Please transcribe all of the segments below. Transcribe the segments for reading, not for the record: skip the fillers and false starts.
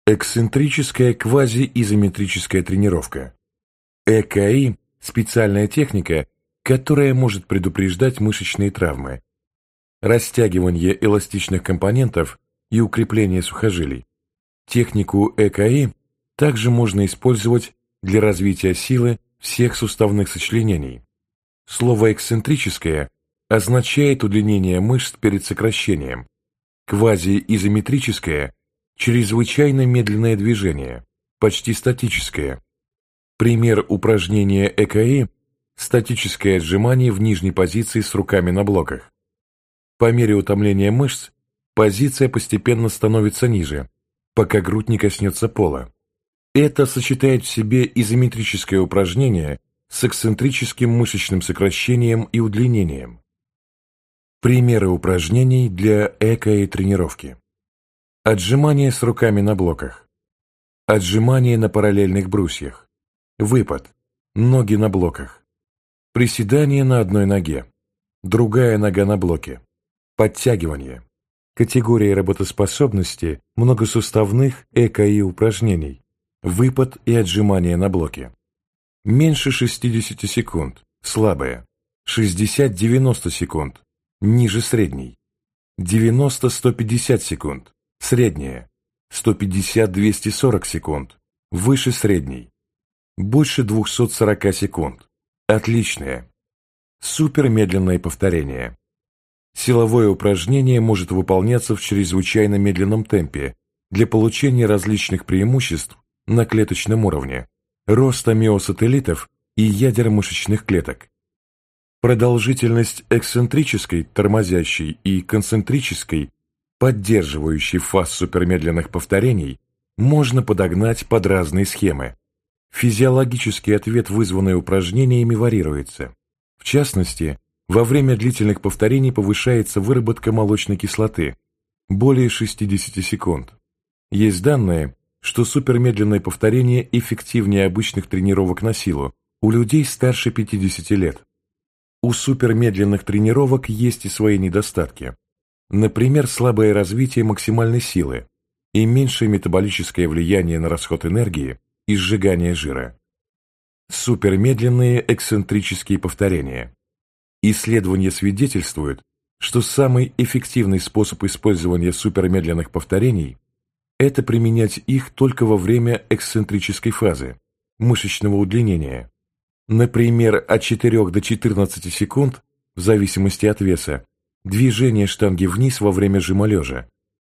Эксцентрическая квазиизометрическая тренировка. ЭКИ – специальная техника, которая может предупреждать мышечные травмы, растягивание эластичных компонентов и укрепление сухожилий. Технику ЭКИ также можно использовать для развития силы всех суставных сочленений. Слово «эксцентрическое» означает удлинение мышц перед сокращением. Квазиизометрическое – чрезвычайно медленное движение, почти статическое. Пример упражнения ЭКИ – статическое отжимание в нижней позиции с руками на блоках. По мере утомления мышц позиция постепенно становится ниже, пока грудь не коснется пола. Это сочетает в себе изометрическое упражнение с эксцентрическим мышечным сокращением и удлинением. Примеры упражнений для ЭКИ-тренировки. Отжимание с руками на блоках. Отжимание на параллельных брусьях. Выпад. Ноги на блоках. Приседание на одной ноге. Другая нога на блоке. Подтягивание. Категории работоспособности многосуставных ЭКИ упражнений. Выпад и отжимание на блоке. Меньше 60 секунд. Слабое. 60-90 секунд. Ниже средней. 90-150 секунд. Средняя. 150-240 секунд. Выше средней. Больше 240 секунд. Отличное. Супермедленное повторение. Силовое упражнение может выполняться в чрезвычайно медленном темпе для получения различных преимуществ на клеточном уровне, роста миосателлитов и ядер мышечных клеток. Продолжительность эксцентрической, тормозящей и концентрической, поддерживающей фаз супермедленных повторений, можно подогнать под разные схемы. Физиологический ответ, вызванный упражнениями, варьируется. В частности, во время длительных повторений повышается выработка молочной кислоты более 60 секунд. Есть данные, что супермедленное повторение эффективнее обычных тренировок на силу у людей старше 50 лет. У супермедленных тренировок есть и свои недостатки. Например, слабое развитие максимальной силы и меньшее метаболическое влияние на расход энергии и сжигание жира. Супермедленные эксцентрические повторения. Исследования свидетельствуют, что самый эффективный способ использования супермедленных повторений – это применять их только во время эксцентрической фазы, мышечного удлинения. Например, от 4 до 14 секунд, в зависимости от веса, движение штанги вниз во время жима лежа.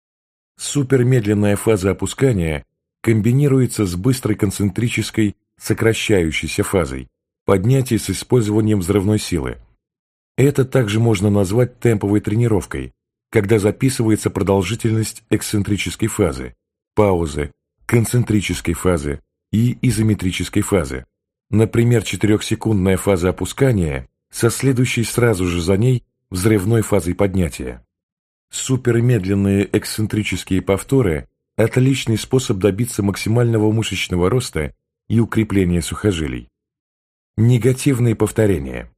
Супермедленная фаза опускания комбинируется с быстрой концентрической сокращающейся фазой, поднятия с использованием взрывной силы. Это также можно назвать темповой тренировкой, когда записывается продолжительность эксцентрической фазы, паузы, концентрической фазы и изометрической фазы. Например, 4-секундная фаза опускания со следующей сразу же за ней взрывной фазой поднятия. Супермедленные эксцентрические повторы – отличный способ добиться максимального мышечного роста и укрепления сухожилий. Негативные повторения.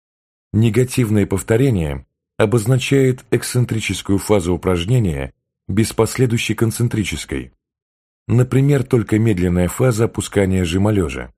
Негативное повторение обозначает эксцентрическую фазу упражнения без последующей концентрической. Например, только медленная фаза опускания жима лежа.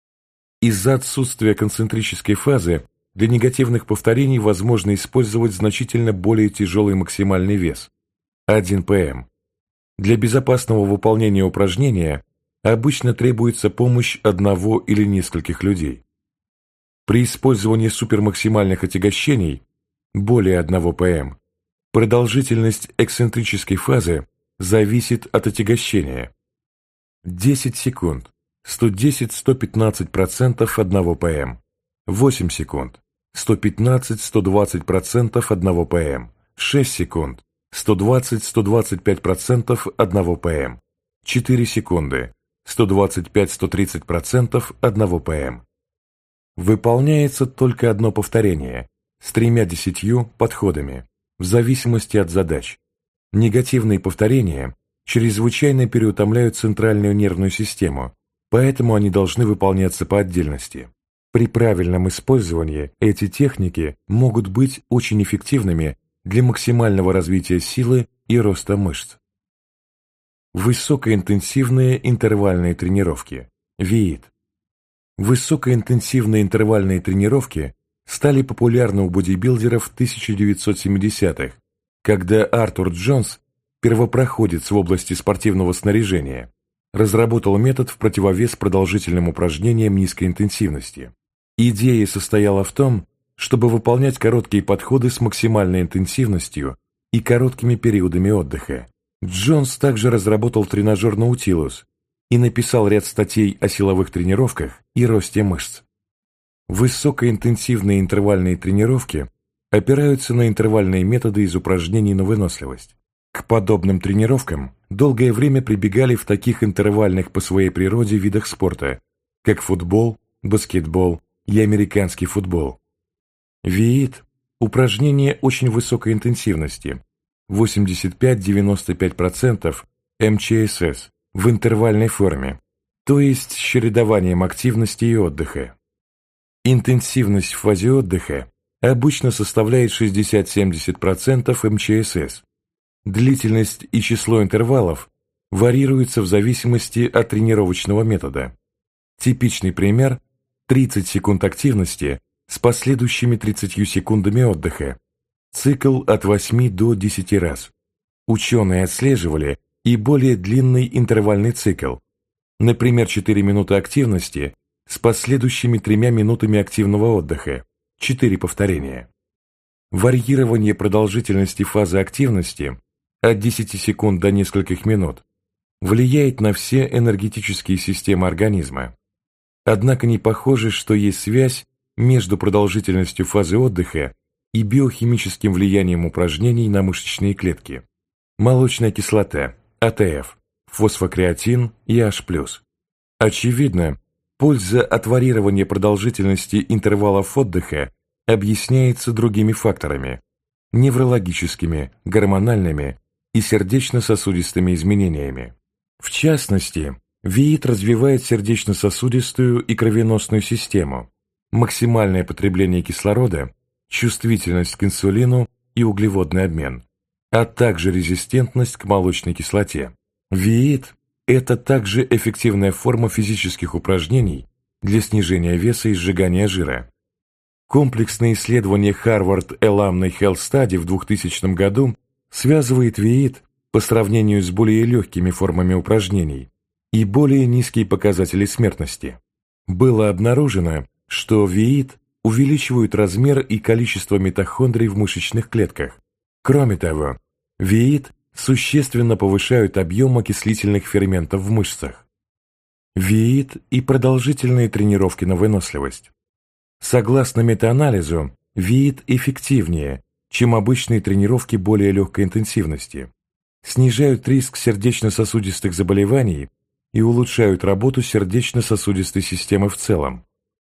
Из-за отсутствия концентрической фазы для негативных повторений возможно использовать значительно более тяжелый максимальный вес – 1 ПМ. Для безопасного выполнения упражнения обычно требуется помощь одного или нескольких людей. При использовании супермаксимальных отягощений более 1 ПМ продолжительность эксцентрической фазы зависит от отягощения. 10 секунд. 110-115% 1 ПМ, 8 секунд, 115-120% 1 ПМ, 6 секунд, 120-125% 1 ПМ, 4 секунды, 125-130% 1 ПМ. Выполняется только одно повторение с 3-10 подходами, в зависимости от задач. Негативные повторения чрезвычайно переутомляют центральную нервную систему, поэтому они должны выполняться по отдельности. При правильном использовании эти техники могут быть очень эффективными для максимального развития силы и роста мышц. Высокоинтенсивные интервальные тренировки, ВИИТ. Высокоинтенсивные интервальные тренировки стали популярны у бодибилдеров в 1970-х, когда Артур Джонс, первопроходец в области спортивного снаряжения, разработал метод в противовес продолжительным упражнениям низкой интенсивности. Идея состояла в том, чтобы выполнять короткие подходы с максимальной интенсивностью и короткими периодами отдыха. Джонс также разработал тренажер Наутилус и написал ряд статей о силовых тренировках и росте мышц. Высокоинтенсивные интервальные тренировки опираются на интервальные методы из упражнений на выносливость. К подобным тренировкам долгое время прибегали в таких интервальных по своей природе видах спорта, как футбол, баскетбол и американский футбол. ВИИТ – упражнение очень высокой интенсивности, 85-95% МЧСС в интервальной форме, то есть с чередованием активности и отдыха. Интенсивность в фазе отдыха обычно составляет 60-70% МЧСС. Длительность и число интервалов варьируются в зависимости от тренировочного метода. Типичный пример – 30 секунд активности с последующими 30 секундами отдыха. Цикл от 8 до 10 раз. Ученые отслеживали и более длинный интервальный цикл, например, 4 минуты активности с последующими 3 минутами активного отдыха, 4 повторения. Варьирование продолжительности фазы активности от 10 секунд до нескольких минут влияет на все энергетические системы организма. Однако не похоже, что есть связь между продолжительностью фазы отдыха и биохимическим влиянием упражнений на мышечные клетки. Молочная кислота, АТФ, фосфокреатин и H+. Очевидно, польза от варьирования продолжительности интервалов отдыха объясняется другими факторами – неврологическими, гормональными и сердечно-сосудистыми изменениями. В частности, ВИИТ развивает сердечно-сосудистую и кровеносную систему, максимальное потребление кислорода, чувствительность к инсулину и углеводный обмен, а также резистентность к молочной кислоте. ВИИТ – это также эффективная форма физических упражнений для снижения веса и сжигания жира. Комплексное исследование Harvard Alumni Health Study в 2000 году связывает ВИИТ по сравнению с более легкими формами упражнений и более низкие показатели смертности. Было обнаружено, что ВИИТ увеличивают размер и количество митохондрий в мышечных клетках. Кроме того, ВИИТ существенно повышают объем окислительных ферментов в мышцах. ВИИТ и продолжительные тренировки на выносливость. Согласно метаанализу, ВИИТ эффективнее, чем обычные тренировки более легкой интенсивности, снижают риск сердечно-сосудистых заболеваний и улучшают работу сердечно-сосудистой системы в целом.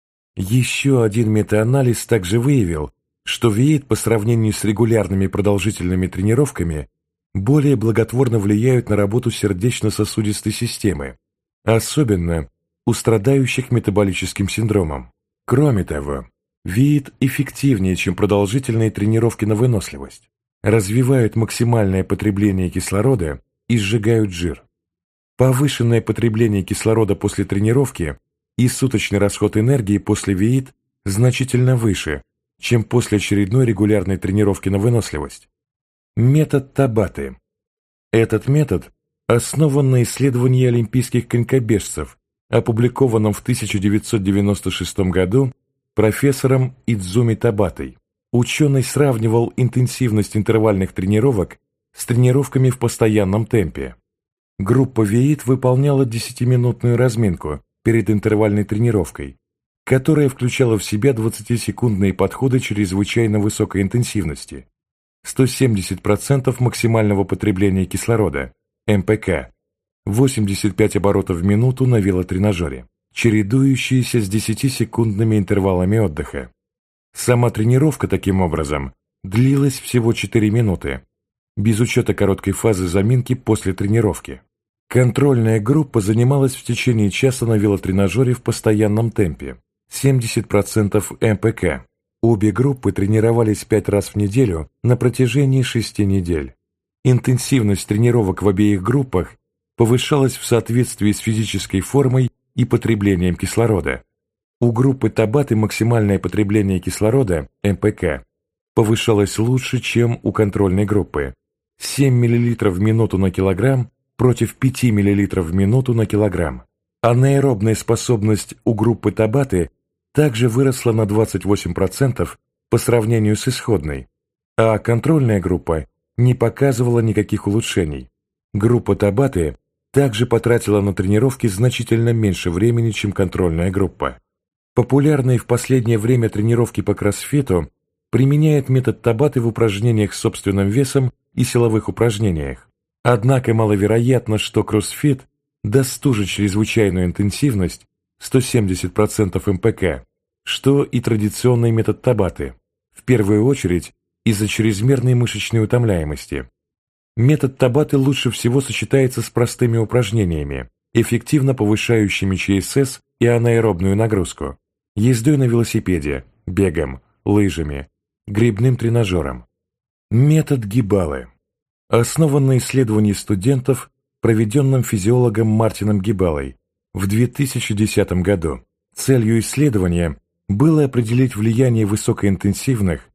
Еще один метаанализ также выявил, что ВИИТ по сравнению с регулярными продолжительными тренировками более благотворно влияют на работу сердечно-сосудистой системы, особенно у страдающих метаболическим синдромом. Кроме того, ВИИТ эффективнее, чем продолжительные тренировки на выносливость, развивают максимальное потребление кислорода и сжигают жир. Повышенное потребление кислорода после тренировки и суточный расход энергии после ВИИТ значительно выше, чем после очередной регулярной тренировки на выносливость. Метод Табаты. Этот метод основан на исследовании олимпийских конькобежцев, опубликованном в 1996 году профессором Идзуми Табатой. Ученый сравнивал интенсивность интервальных тренировок с тренировками в постоянном темпе. Группа ВИИТ выполняла 10-минутную разминку перед интервальной тренировкой, которая включала в себя 20-секундные подходы чрезвычайно высокой интенсивности, 170% максимального потребления кислорода, МПК, 85 оборотов в минуту на велотренажере, чередующиеся с 10-секундными интервалами отдыха. Сама тренировка, таким образом, длилась всего 4 минуты, без учета короткой фазы заминки после тренировки. Контрольная группа занималась в течение часа на велотренажере в постоянном темпе, 70% МПК. Обе группы тренировались 5 раз в неделю на протяжении 6 недель. Интенсивность тренировок в обеих группах повышалось в соответствии с физической формой и потреблением кислорода. У группы Табаты максимальное потребление кислорода, МПК, повышалось лучше, чем у контрольной группы. 7 мл в минуту на килограмм против 5 мл в минуту на килограмм. Анаэробная способность у группы Табаты также выросла на 28% по сравнению с исходной, а контрольная группа не показывала никаких улучшений. Группа Табаты также потратила на тренировки значительно меньше времени, чем контрольная группа. Популярные в последнее время тренировки по кроссфиту применяют метод Табаты в упражнениях с собственным весом и силовых упражнениях. Однако маловероятно, что кроссфит даст ту же чрезвычайную интенсивность 170% МПК, что и традиционный метод Табаты, в первую очередь из-за чрезмерной мышечной утомляемости. Метод Табаты лучше всего сочетается с простыми упражнениями, эффективно повышающими ЧСС и анаэробную нагрузку, ездой на велосипеде, бегом, лыжами, гребным тренажером. Метод Гибалы основан на исследовании студентов, проведенном физиологом Мартином Гибалой в 2010 году. Целью исследования было определить влияние высокоинтенсивных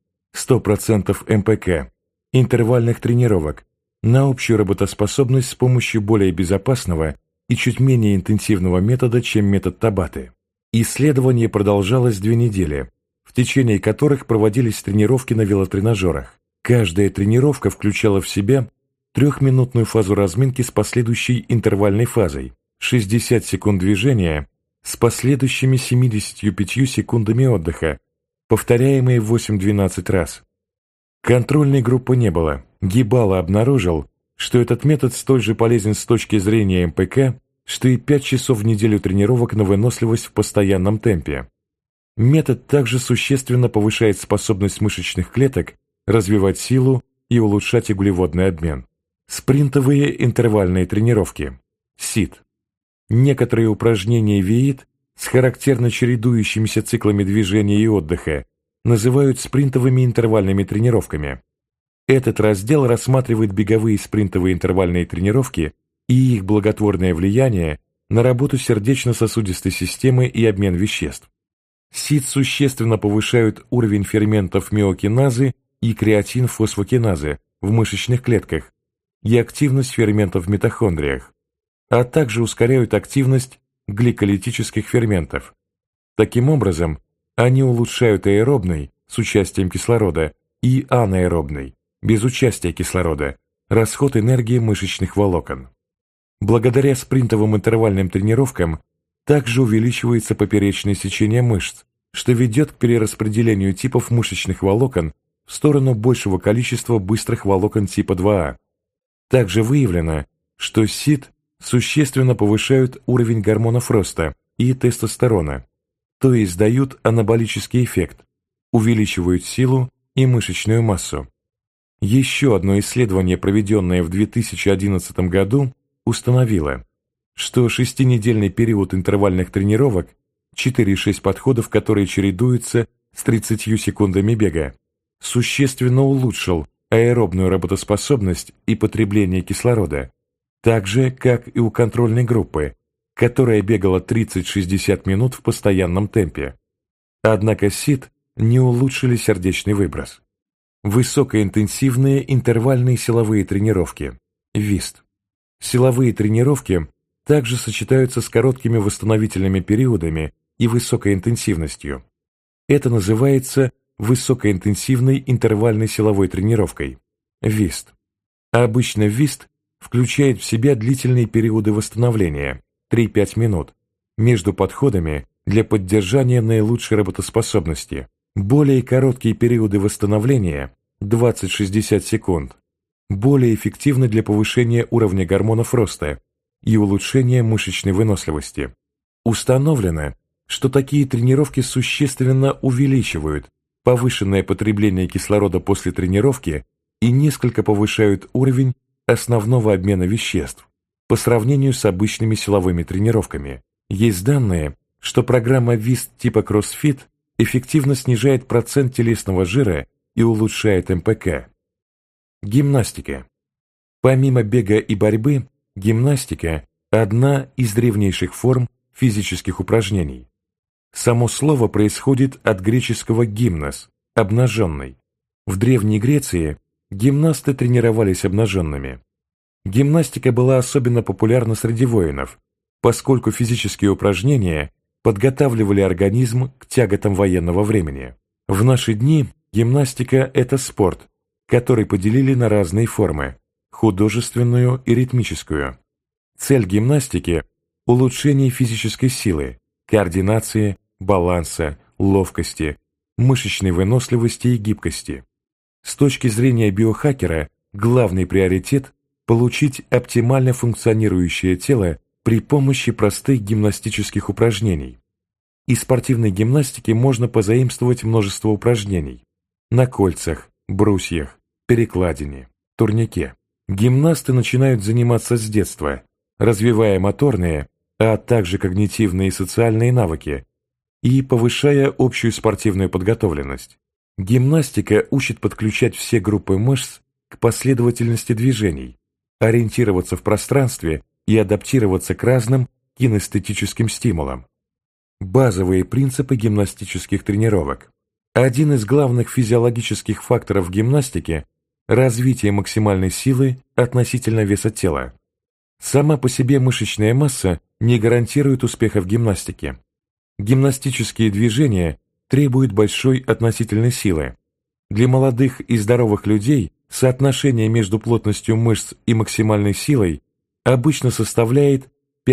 100% МПК интервальных тренировок на общую работоспособность с помощью более безопасного и чуть менее интенсивного метода, чем метод Табаты. Исследование продолжалось 2 недели, в течение которых проводились тренировки на велотренажерах. Каждая тренировка включала в себя 3-минутную фазу разминки с последующей интервальной фазой, 60 секунд движения с последующими 75 секундами отдыха, повторяемые 8-12 раз. Контрольной группы не было. Гибала обнаружил, что этот метод столь же полезен с точки зрения МПК, что и 5 часов в неделю тренировок на выносливость в постоянном темпе. Метод также существенно повышает способность мышечных клеток развивать силу и улучшать углеводный обмен. Спринтовые интервальные тренировки. СИТ. Некоторые упражнения ВИИТ с характерно чередующимися циклами движения и отдыха называют спринтовыми интервальными тренировками. Этот раздел рассматривает беговые спринтовые интервальные тренировки и их благотворное влияние на работу сердечно-сосудистой системы и обмен веществ. СИТ существенно повышают уровень ферментов миокиназы и креатин-фосфокиназы в мышечных клетках и активность ферментов в митохондриях, а также ускоряют активность гликолитических ферментов. Таким образом, они улучшают аэробный с участием кислорода и анаэробный без участия кислорода расход энергии мышечных волокон. Благодаря спринтовым интервальным тренировкам также увеличивается поперечное сечение мышц, что ведет к перераспределению типов мышечных волокон в сторону большего количества быстрых волокон типа 2А. Также выявлено, что СИТ существенно повышают уровень гормонов роста и тестостерона, то есть дают анаболический эффект, увеличивают силу и мышечную массу. Еще одно исследование, проведенное в 2011 году, установило, что 6-недельный период интервальных тренировок, 4-6 подходов, которые чередуются с 30 секундами бега, существенно улучшил аэробную работоспособность и потребление кислорода, так же, как и у контрольной группы, которая бегала 30-60 минут в постоянном темпе. Однако СИТ не улучшили сердечный выброс. Высокоинтенсивные интервальные силовые тренировки, ВИСТ. Силовые тренировки также сочетаются с короткими восстановительными периодами и высокой интенсивностью. Это называется высокоинтенсивной интервальной силовой тренировкой, ВИСТ. Обычно ВИСТ включает в себя длительные периоды восстановления, 3-5 минут, между подходами для поддержания наилучшей работоспособности. Более короткие периоды восстановления, 20-60 секунд, более эффективны для повышения уровня гормонов роста и улучшения мышечной выносливости. Установлено, что такие тренировки существенно увеличивают повышенное потребление кислорода после тренировки и несколько повышают уровень основного обмена веществ по сравнению с обычными силовыми тренировками. Есть данные, что программа ВИСТ типа CrossFit эффективно снижает процент телесного жира и улучшает МПК. Гимнастика. Помимо бега и борьбы, Гимнастика – одна из древнейших форм физических упражнений. Само слово происходит от греческого «гимнос» – «обнаженный». В Древней Греции гимнасты тренировались обнаженными. Гимнастика была особенно популярна среди воинов, поскольку физические упражнения подготавливали организм к тяготам военного времени. В наши дни гимнастика – это спорт, который поделили на разные формы – художественную и ритмическую. Цель гимнастики – улучшение физической силы, координации, баланса, ловкости, мышечной выносливости и гибкости. С точки зрения биохакера, главный приоритет – получить оптимально функционирующее тело при помощи простых гимнастических упражнений. Из спортивной гимнастики можно позаимствовать множество упражнений на кольцах, брусьях, перекладине, турнике. Гимнасты начинают заниматься с детства, развивая моторные, а также когнитивные и социальные навыки и повышая общую спортивную подготовленность. Гимнастика учит подключать все группы мышц к последовательности движений, ориентироваться в пространстве и адаптироваться к разным кинестетическим стимулам. Базовые принципы гимнастических тренировок. Один из главных физиологических факторов гимнастики – развитие максимальной силы относительно веса тела. Сама по себе мышечная масса не гарантирует успеха в гимнастике. Гимнастические движения требуют большой относительной силы. Для молодых и здоровых людей соотношение между плотностью мышц и максимальной силой обычно составляет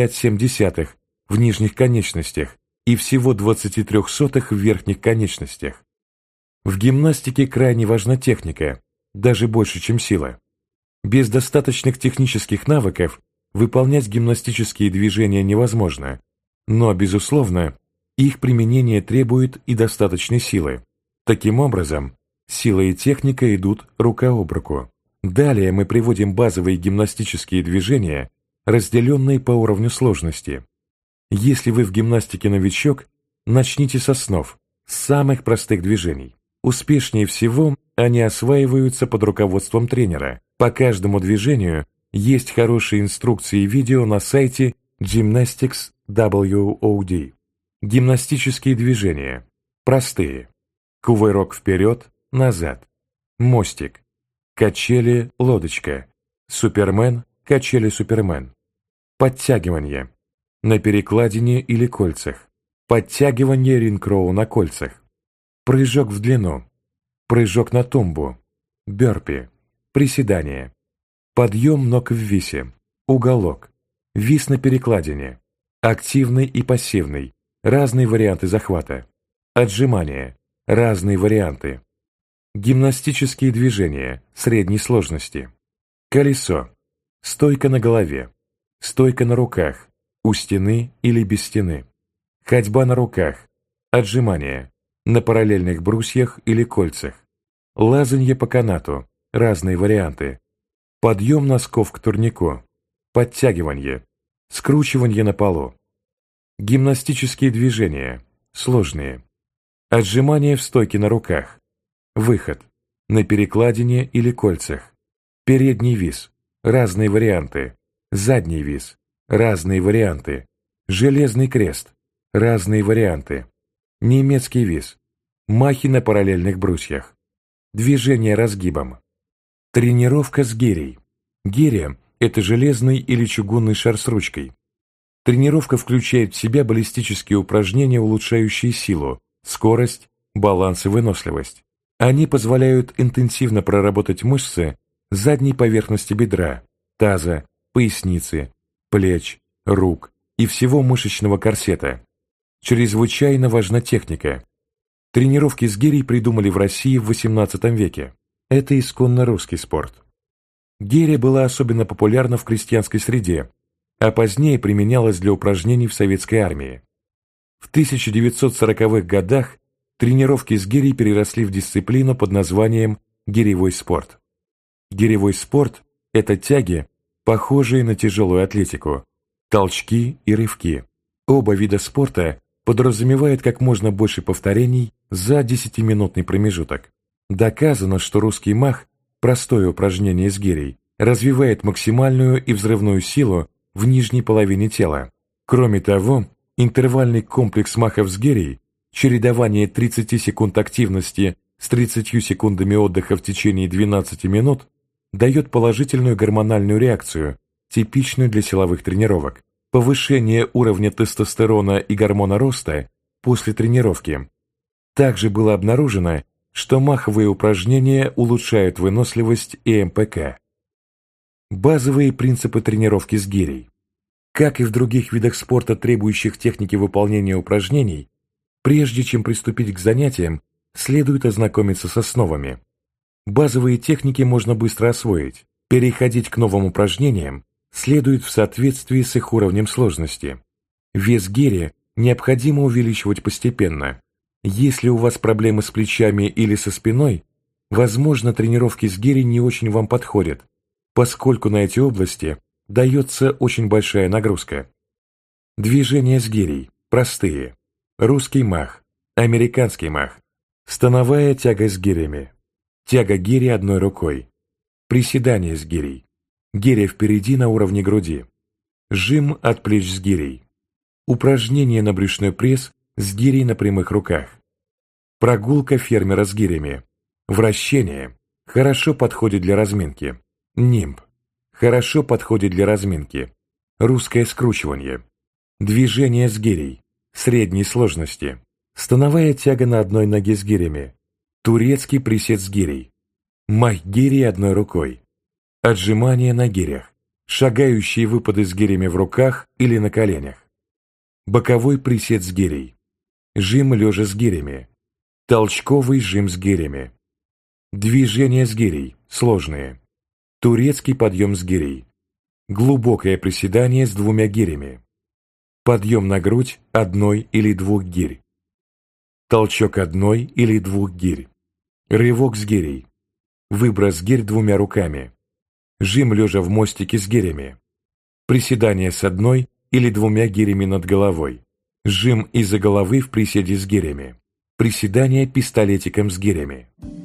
5,7 в нижних конечностях и всего 0,23 в верхних конечностях. В гимнастике крайне важна техника, даже больше, чем сила. Без достаточных технических навыков выполнять гимнастические движения невозможно, но, безусловно, их применение требует и достаточной силы. Таким образом, сила и техника идут рука об руку. Далее мы приводим базовые гимнастические движения, разделенные по уровню сложности. Если вы в гимнастике новичок, начните с основ, с самых простых движений. Успешнее всего они осваиваются под руководством тренера. По каждому движению есть хорошие инструкции и видео на сайте Gymnastics WOD. Гимнастические движения. Простые. Кувырок вперед, назад. Мостик. Качели, лодочка. Супермен, качели, супермен. Подтягивание. На перекладине или кольцах. Подтягивание ринг-роу на кольцах. Прыжок в длину. Прыжок на тумбу. Бёрпи. Приседание. Подъем ног в висе. Уголок. Вис на перекладине. Активный и пассивный. Разные варианты захвата. Отжимания. Разные варианты. Гимнастические движения средней сложности. Колесо. Стойка на голове. Стойка на руках. У стены или без стены. Ходьба на руках. Отжимания. На параллельных брусьях или кольцах. Лазанье по канату. Разные варианты. Подъем носков к турнику. Подтягивание. Скручивание на полу. Гимнастические движения. Сложные. Отжимания в стойке на руках. Выход. На перекладине или кольцах. Передний вис. Разные варианты. Задний вис. Разные варианты. Железный крест. Разные варианты. Немецкий вис. Махи на параллельных брусьях. Движение разгибом. Тренировка с гирей. Гиря – это железный или чугунный шар с ручкой. Тренировка включает в себя баллистические упражнения, улучшающие силу, скорость, баланс и выносливость. Они позволяют интенсивно проработать мышцы задней поверхности бедра, таза, поясницы, плеч, рук и всего мышечного корсета. Чрезвычайно важна техника. Тренировки с гирей придумали в России в XVIII веке. Это исконно русский спорт. Гиря была особенно популярна в крестьянской среде, а позднее применялась для упражнений в советской армии. В 1940-х годах тренировки с гирей переросли в дисциплину под названием гиревой спорт. Гиревой спорт – это тяги, похожие на тяжелую атлетику, толчки и рывки. Оба вида спорта подразумевают как можно больше повторений за 10-минутный промежуток. Доказано, что русский мах, простое упражнение с гирей, развивает максимальную и взрывную силу в нижней половине тела. Кроме того, интервальный комплекс махов с гирей, чередование 30 секунд активности с 30 секундами отдыха в течение 12 минут, дает положительную гормональную реакцию, типичную для силовых тренировок, повышение уровня тестостерона и гормона роста после тренировки. Также было обнаружено, что маховые упражнения улучшают выносливость и МПК. Базовые принципы тренировки с гирей. Как и в других видах спорта, требующих техники выполнения упражнений, прежде чем приступить к занятиям, следует ознакомиться с основами. Базовые техники можно быстро освоить. Переходить к новым упражнениям следует в соответствии с их уровнем сложности. Вес гири необходимо увеличивать постепенно. Если у вас проблемы с плечами или со спиной, возможно, тренировки с гири не очень вам подходят, поскольку на эти области дается очень большая нагрузка. Движения с гирей простые. Русский мах, американский мах, становая тяга с гирями, тяга гири одной рукой, приседание с гирей, гиря впереди на уровне груди, жим от плеч с гирей, упражнение на брюшной пресс с гирей на прямых руках, прогулка фермера с гирями, вращение, хорошо подходит для разминки, нимб, хорошо подходит для разминки, русское скручивание, движение с гирей, средней сложности, становая тяга на одной ноге с гирями, турецкий присед с гирей, мах гири одной рукой, отжимания на гирях, шагающие выпады с гирями в руках или на коленях, боковой присед с гирей, жим лежа с гирями, толчковый жим с гирями, движения с гирей, сложные, турецкий подъем с гирей, глубокое приседание с двумя гирями, подъем на грудь одной или двух гирь, толчок одной или двух гирь, рывок с гирей, выброс гирь двумя руками, жим лежа в мостике с гирями, приседание с одной или двумя гирями над головой, жим из-за головы в приседе с гирями, приседание пистолетиком с гирями.